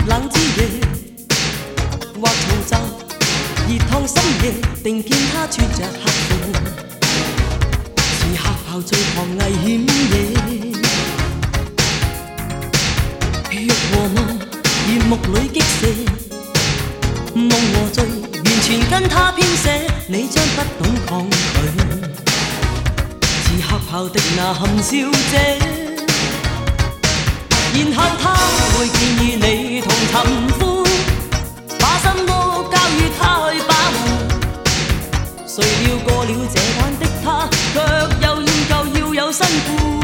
冷之夜，或嘈雜熱燙深夜，定見他穿着黑褲，是黑豹最旁危險嘢。欲和夢，夜幕裏激射，夢和醉，完全跟他編寫，你將不懂抗拒，是黑豹的那含笑者。然後他會建議你同尋歡，把心窩交予他去把玩。誰料過了這晚的他，卻又厭舊要有新歡。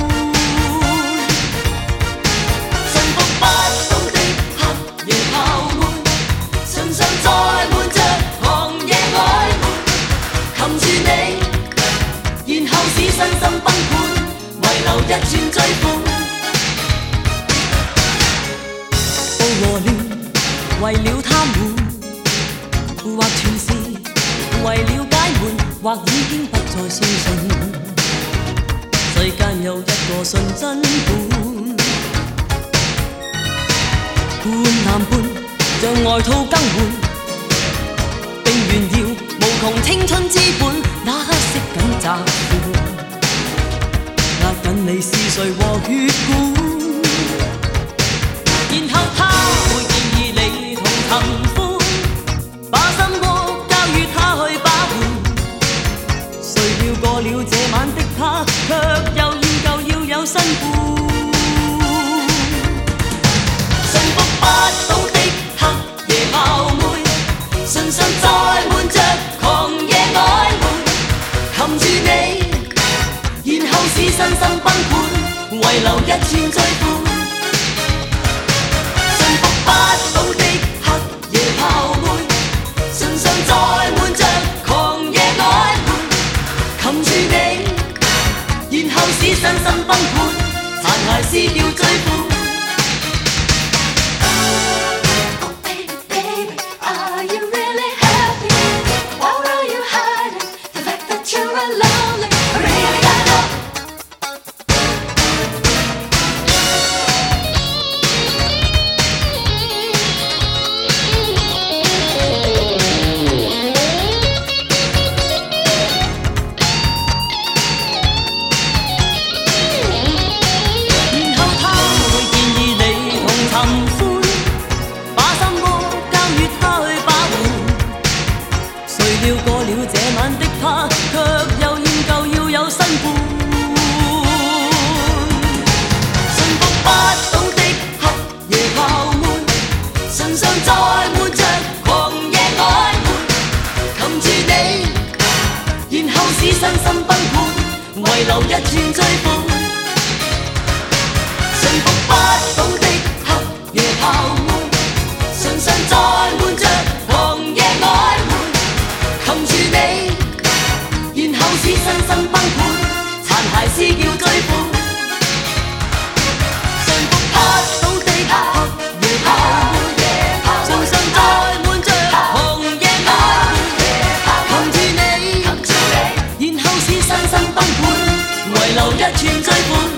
馴服不懂的黑夜泡沫，唇上載滿着狂野曖昧，擒住你，然後使身心崩潰，遺留一串追悔。和亂，為了他們，或全是為了解悶，或已經不再相信世間有一個純真本。半男半像外套更換，並炫耀無窮青春之本，那刻色緊雜款，壓緊你思緒和血管。然後他會建議你同尋歡，把心窩交予他去把玩。誰料過了這晚的他，卻又厭舊要有新歡。馴服不懂的黑夜泡沫，唇上載滿着狂野曖昧，擒住你，然後使身心崩潰，遺留一串追悔。不懂的黑夜泡沫，唇上載滿着狂野曖昧，擒住你，然後使身心崩潰，殘骸撕掉追悔。料過了這晚的他，卻又厭舊要有新歡。馴服不懂的黑夜泡沫，唇上載滿着狂野曖昧，擒住你，然後使身心崩潰，遺留一串追悔。馴服不懂的黑夜泡沫，唇上載滿着狂野曖昧，擒住你，然後使身心崩潰，殘骸撕叫追悔。馴服不懂的黑夜泡沫，唇上載滿着狂野曖昧，擒住你，然後使身心崩潰，遺留一串追悔。